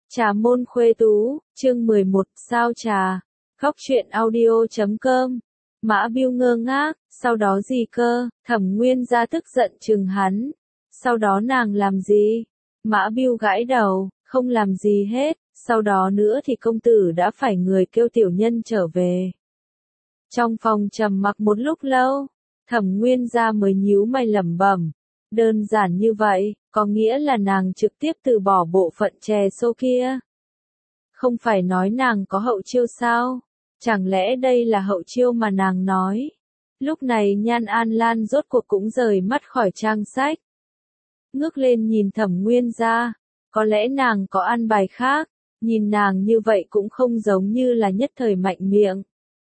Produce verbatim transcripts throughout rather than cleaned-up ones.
Trà môn khuê tú, chương mười một, sao trà. Khóc chuyện audio chấm com. Mã Biêu ngơ ngác, sau đó gì cơ, Thẩm Nguyên Gia tức giận chừng hắn. Sau đó nàng làm gì? Mã Biêu gãi đầu, không làm gì hết, sau đó nữa thì công tử đã phải người kêu tiểu nhân trở về. Trong phòng trầm mặc một lúc lâu, Thẩm Nguyên Gia mới nhíu mày lẩm bẩm. Đơn giản như vậy, có nghĩa là nàng trực tiếp từ bỏ bộ phận chè xô kia. Không phải nói nàng có hậu chiêu sao? Chẳng lẽ đây là hậu chiêu mà nàng nói? Lúc này Nhan An Lan rốt cuộc cũng rời mắt khỏi trang sách. Ngước lên nhìn Thẩm Nguyên Gia, có lẽ nàng có an bài khác, nhìn nàng như vậy cũng không giống như là nhất thời mạnh miệng.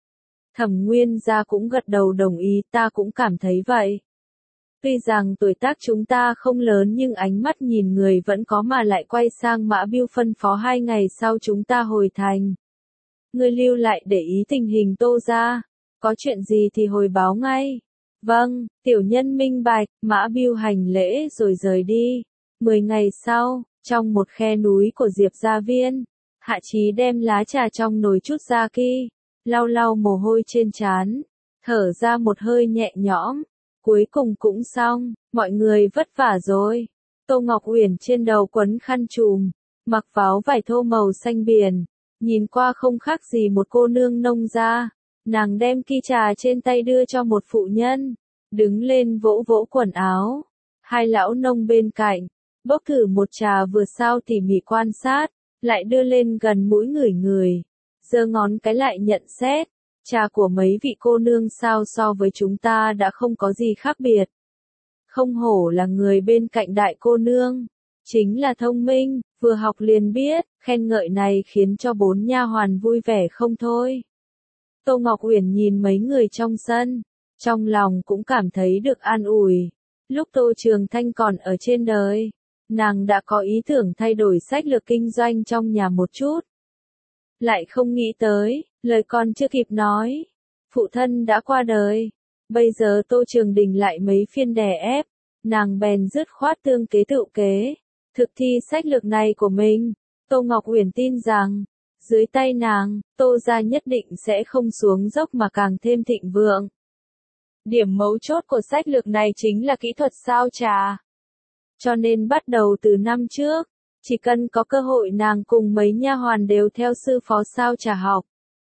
Thẩm Nguyên Gia cũng gật đầu đồng ý, ta cũng cảm thấy vậy. Tuy rằng tuổi tác chúng ta không lớn nhưng ánh mắt nhìn người vẫn có, mà lại quay sang Mã Biêu phân phó hai ngày sau chúng ta hồi thành. Ngươi lưu lại để ý tình hình Tô gia, có chuyện gì thì hồi báo ngay. Vâng, tiểu nhân minh bạch. Mã Biêu hành lễ rồi rời đi. Mười ngày sau, trong một khe núi của Diệp Gia Viên, Hạ Chí đem lá trà trong nồi chút ra kia, lau lau mồ hôi trên trán, thở ra một hơi nhẹ nhõm. Cuối cùng cũng xong, mọi người vất vả rồi. Tô Ngọc Uyển trên đầu quấn khăn trùm, mặc váu vải thô màu xanh biển, nhìn qua không khác gì một cô nương nông gia. Nàng đem ki trà trên tay đưa cho một phụ nhân, đứng lên vỗ vỗ quần áo. Hai lão nông bên cạnh, bốc thử một trà vừa sao tỉ mỉ quan sát, lại đưa lên gần mũi ngửi ngửi, giơ ngón cái lại nhận xét. Trà của mấy vị cô nương sao so với chúng ta đã không có gì khác biệt. Không hổ là người bên cạnh đại cô nương, chính là thông minh, vừa học liền biết. Khen ngợi này khiến cho bốn nha hoàn vui vẻ không thôi. Tô Ngọc Uyển nhìn mấy người trong sân, trong lòng cũng cảm thấy được an ủi. Lúc Tô Trường Thanh còn ở trên đời, nàng đã có ý tưởng thay đổi sách lược kinh doanh trong nhà một chút. Lại không nghĩ tới, lời còn chưa kịp nói, phụ thân đã qua đời. Bây giờ Tô Trường Đình lại mấy phiên đè ép, nàng bèn dứt khoát tương kế tự kế, thực thi sách lược này của mình. Tô Ngọc Uyển tin rằng, dưới tay nàng, Tô gia nhất định sẽ không xuống dốc mà càng thêm thịnh vượng. Điểm mấu chốt của sách lược này chính là kỹ thuật sao trà. Cho nên bắt đầu từ năm trước, chỉ cần có cơ hội nàng cùng mấy nha hoàn đều theo sư phó sao trà học.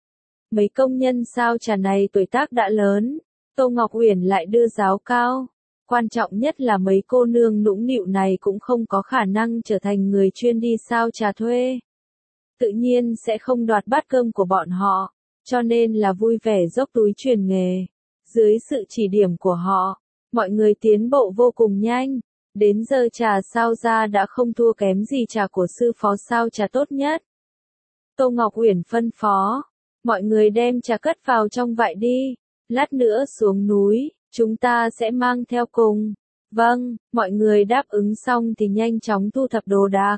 Mấy công nhân sao trà này tuổi tác đã lớn, Tô Ngọc Uyển lại đưa giáo cao. Quan trọng nhất là mấy cô nương nũng nịu này cũng không có khả năng trở thành người chuyên đi sao trà thuê. Tự nhiên sẽ không đoạt bát cơm của bọn họ, cho nên là vui vẻ dốc túi truyền nghề. Dưới sự chỉ điểm của họ, mọi người tiến bộ vô cùng nhanh. Đến giờ trà sao ra đã không thua kém gì trà của sư phó sao trà tốt nhất. Tô Ngọc Uyển phân phó, mọi người đem trà cất vào trong vại đi, lát nữa xuống núi, chúng ta sẽ mang theo cùng. Vâng, mọi người đáp ứng xong thì nhanh chóng thu thập đồ đạc.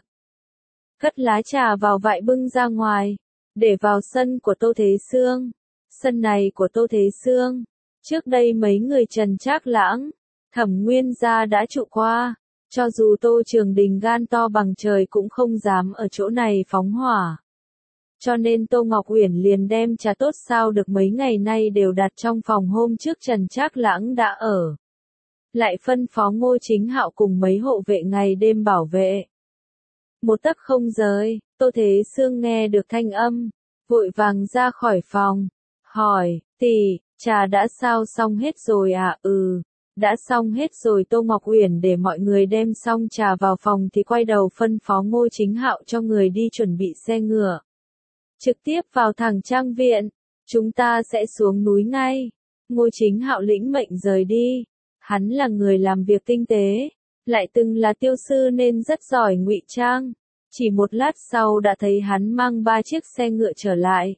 Cất lá trà vào vại bưng ra ngoài, để vào sân của Tô Thế Sương. Sân này của Tô Thế Sương, trước đây mấy người Trần Trác Lãng, Thẩm Nguyên Gia đã trụ qua, cho dù Tô Trường Đình gan to bằng trời cũng không dám ở chỗ này phóng hỏa. Cho nên Tô Ngọc Uyển liền đem trà tốt sao được mấy ngày nay đều đặt trong phòng hôm trước Trần Trác Lãng đã ở. Lại phân phó Ngô Chính Hạo cùng mấy hộ vệ ngày đêm bảo vệ. Một tấc không rời, Tô Thế Sương nghe được thanh âm, vội vàng ra khỏi phòng, hỏi, tỷ, trà đã sao xong hết rồi à? Ừ, đã xong hết rồi. Tô Ngọc Uyển để mọi người đem xong trà vào phòng thì quay đầu phân phó Ngô Chính Hạo cho người đi chuẩn bị xe ngựa. Trực tiếp vào thẳng trang viện, chúng ta sẽ xuống núi ngay. Ngô Chính Hạo lĩnh mệnh rời đi, hắn là người làm việc tinh tế, lại từng là tiêu sư nên rất giỏi ngụy trang. Chỉ một lát sau đã thấy hắn mang ba chiếc xe ngựa trở lại.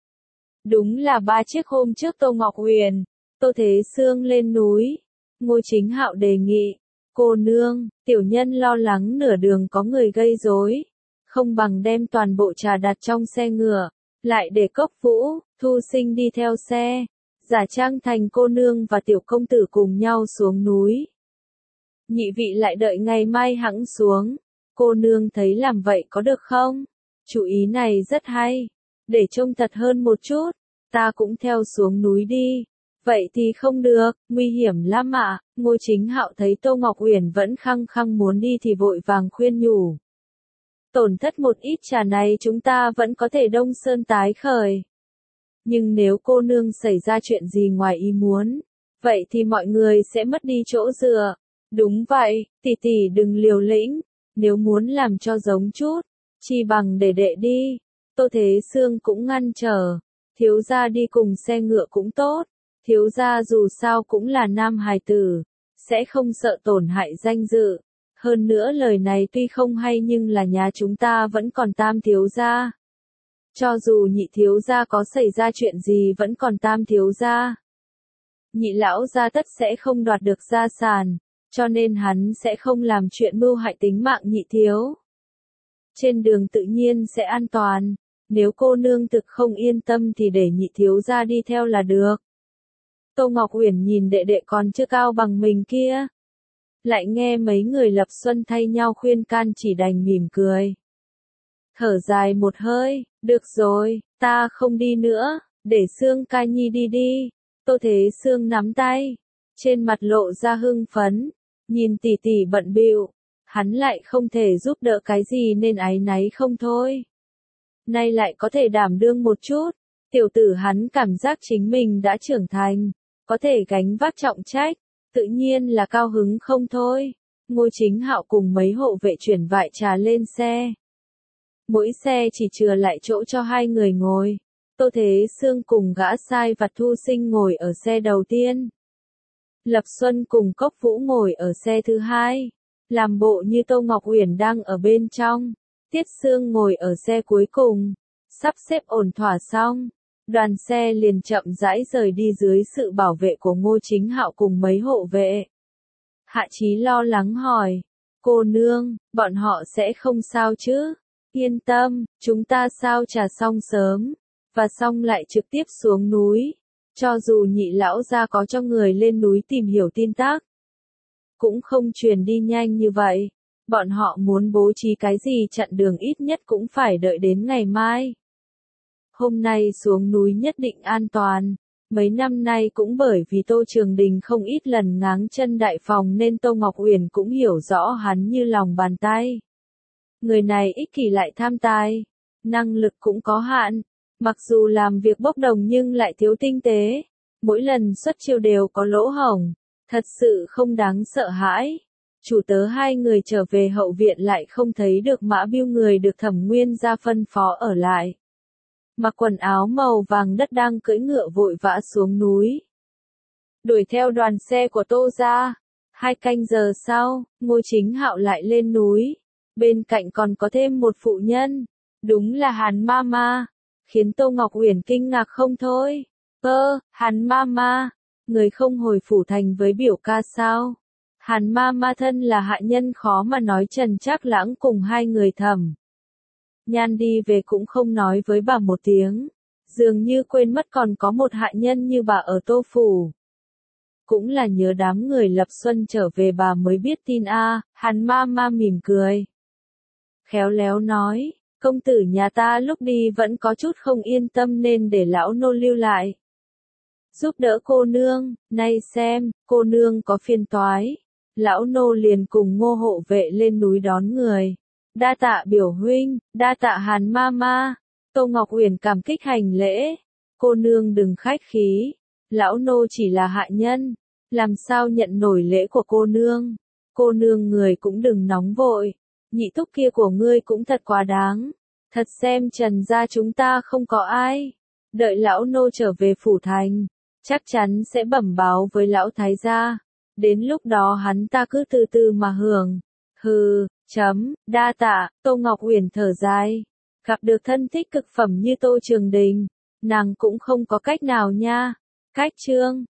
Đúng là ba chiếc hôm trước Tô Ngọc Uyển, Tô Thế Sương lên núi. Ngô Chính Hạo đề nghị, cô nương, tiểu nhân lo lắng nửa đường có người gây rối, không bằng đem toàn bộ trà đặt trong xe ngựa, lại để Cốc Vũ, Thu Sinh đi theo xe, giả trang thành cô nương và tiểu công tử cùng nhau xuống núi. Nhị vị lại đợi ngày mai hẵng xuống. Cô nương thấy làm vậy có được không? Chủ ý này rất hay. Để trông thật hơn một chút, ta cũng theo xuống núi đi. Vậy thì không được, nguy hiểm lắm ạ. Ngô Chính Hạo thấy Tô Ngọc Uyển vẫn khăng khăng muốn đi thì vội vàng khuyên nhủ. Tổn thất một ít trà này chúng ta vẫn có thể đông sơn tái khởi. Nhưng nếu cô nương xảy ra chuyện gì ngoài ý muốn, vậy thì mọi người sẽ mất đi chỗ dựa. Đúng vậy, tỷ tỷ đừng liều lĩnh, nếu muốn làm cho giống chút, chi bằng để đệ đi. Tô Thế Sương cũng ngăn trở, thiếu gia đi cùng xe ngựa cũng tốt, thiếu gia dù sao cũng là nam hài tử, sẽ không sợ tổn hại danh dự. Hơn nữa lời này tuy không hay nhưng là nhà chúng ta vẫn còn tam thiếu gia. Cho dù nhị thiếu gia có xảy ra chuyện gì vẫn còn tam thiếu gia. Nhị lão gia tất sẽ không đoạt được gia sản, cho nên hắn sẽ không làm chuyện mưu hại tính mạng nhị thiếu. Trên đường tự nhiên sẽ an toàn, nếu cô nương thực không yên tâm thì để nhị thiếu gia đi theo là được. Tô Ngọc Uyển nhìn đệ đệ còn chưa cao bằng mình kia. Lại nghe mấy người Lập Xuân thay nhau khuyên can chỉ đành mỉm cười. Thở dài một hơi, được rồi, ta không đi nữa, để Sương ca nhi đi đi. Tô Thế Sương nắm tay, trên mặt lộ ra hưng phấn, nhìn tỷ tỷ bận bịu, hắn lại không thể giúp đỡ cái gì nên áy náy không thôi. Nay lại có thể đảm đương một chút, tiểu tử hắn cảm giác chính mình đã trưởng thành, có thể gánh vác trọng trách, tự nhiên là cao hứng không thôi. Ngô Chính Hạo cùng mấy hộ vệ chuyển vại trà lên xe. Mỗi xe chỉ chừa lại chỗ cho hai người ngồi. Tô Thế Sương cùng gã sai vặt Thu Sinh ngồi ở xe đầu tiên. Lập Xuân cùng Cốc Vũ ngồi ở xe thứ hai. Làm bộ như Tô Ngọc Uyển đang ở bên trong. Tiết Sương ngồi ở xe cuối cùng. Sắp xếp ổn thỏa xong, đoàn xe liền chậm rãi rời đi dưới sự bảo vệ của Ngô Chính Hạo cùng mấy hộ vệ. Hạ Chí lo lắng hỏi, cô nương, bọn họ sẽ không sao chứ? Yên tâm, chúng ta sao trà xong sớm, và xong lại trực tiếp xuống núi. Cho dù nhị lão gia có cho người lên núi tìm hiểu tin tức, cũng không truyền đi nhanh như vậy. Bọn họ muốn bố trí cái gì chặn đường ít nhất cũng phải đợi đến ngày mai. Hôm nay xuống núi nhất định an toàn. Mấy năm nay cũng bởi vì Tô Trường Đình không ít lần ngáng chân đại phòng nên Tô Ngọc Uyển cũng hiểu rõ hắn như lòng bàn tay. Người này ích kỷ lại tham tài, năng lực cũng có hạn, mặc dù làm việc bốc đồng nhưng lại thiếu tinh tế, mỗi lần xuất chiêu đều có lỗ hổng, thật sự không đáng sợ hãi. Chủ tớ hai người trở về hậu viện lại không thấy được Mã Biêu người được Thẩm Nguyên gia phân phó ở lại. Mặc quần áo màu vàng đất đang cưỡi ngựa vội vã xuống núi. Đuổi theo đoàn xe của Tô gia. Hai canh giờ sau, Ngô Chính Hạo lại lên núi. Bên cạnh còn có thêm một phụ nhân. Đúng là Hàn Mama. Khiến Tô Ngọc Uyển kinh ngạc không thôi. Ơ, Hàn Mama. Người không hồi phủ thành với biểu ca sao? Hàn Mama thân là hạ nhân khó mà nói. Trần Trác Lãng cùng hai người Thẩm Nhan đi về cũng không nói với bà một tiếng, dường như quên mất còn có một hạ nhân như bà ở Tô phủ. Cũng là nhớ đám người Lập Xuân trở về bà mới biết tin a. À. Hàn Mama mỉm cười, khéo léo nói, công tử nhà ta lúc đi vẫn có chút không yên tâm nên để lão nô lưu lại, giúp đỡ cô nương. Nay xem, cô nương có phiền toái, lão nô liền cùng Ngô hộ vệ lên núi đón người. Đa tạ biểu huynh, đa tạ Hàn Mama. Tô Ngọc Uyển cảm kích hành lễ. Cô nương đừng khách khí, lão nô chỉ là hạ nhân, làm sao nhận nổi lễ của cô nương. Cô nương người cũng đừng nóng vội, nhị thúc kia của ngươi cũng thật quá đáng. Thật xem Trần gia chúng ta không có ai. Đợi lão nô trở về phủ thành, chắc chắn sẽ bẩm báo với lão thái gia. Đến lúc đó hắn ta cứ từ từ mà hưởng. Hừ. Chấm, đa tạ. Tô Ngọc Uyển thở dài. Gặp được thân thích cực phẩm như Tô Trường Đình, nàng cũng không có cách nào nha. Cách chương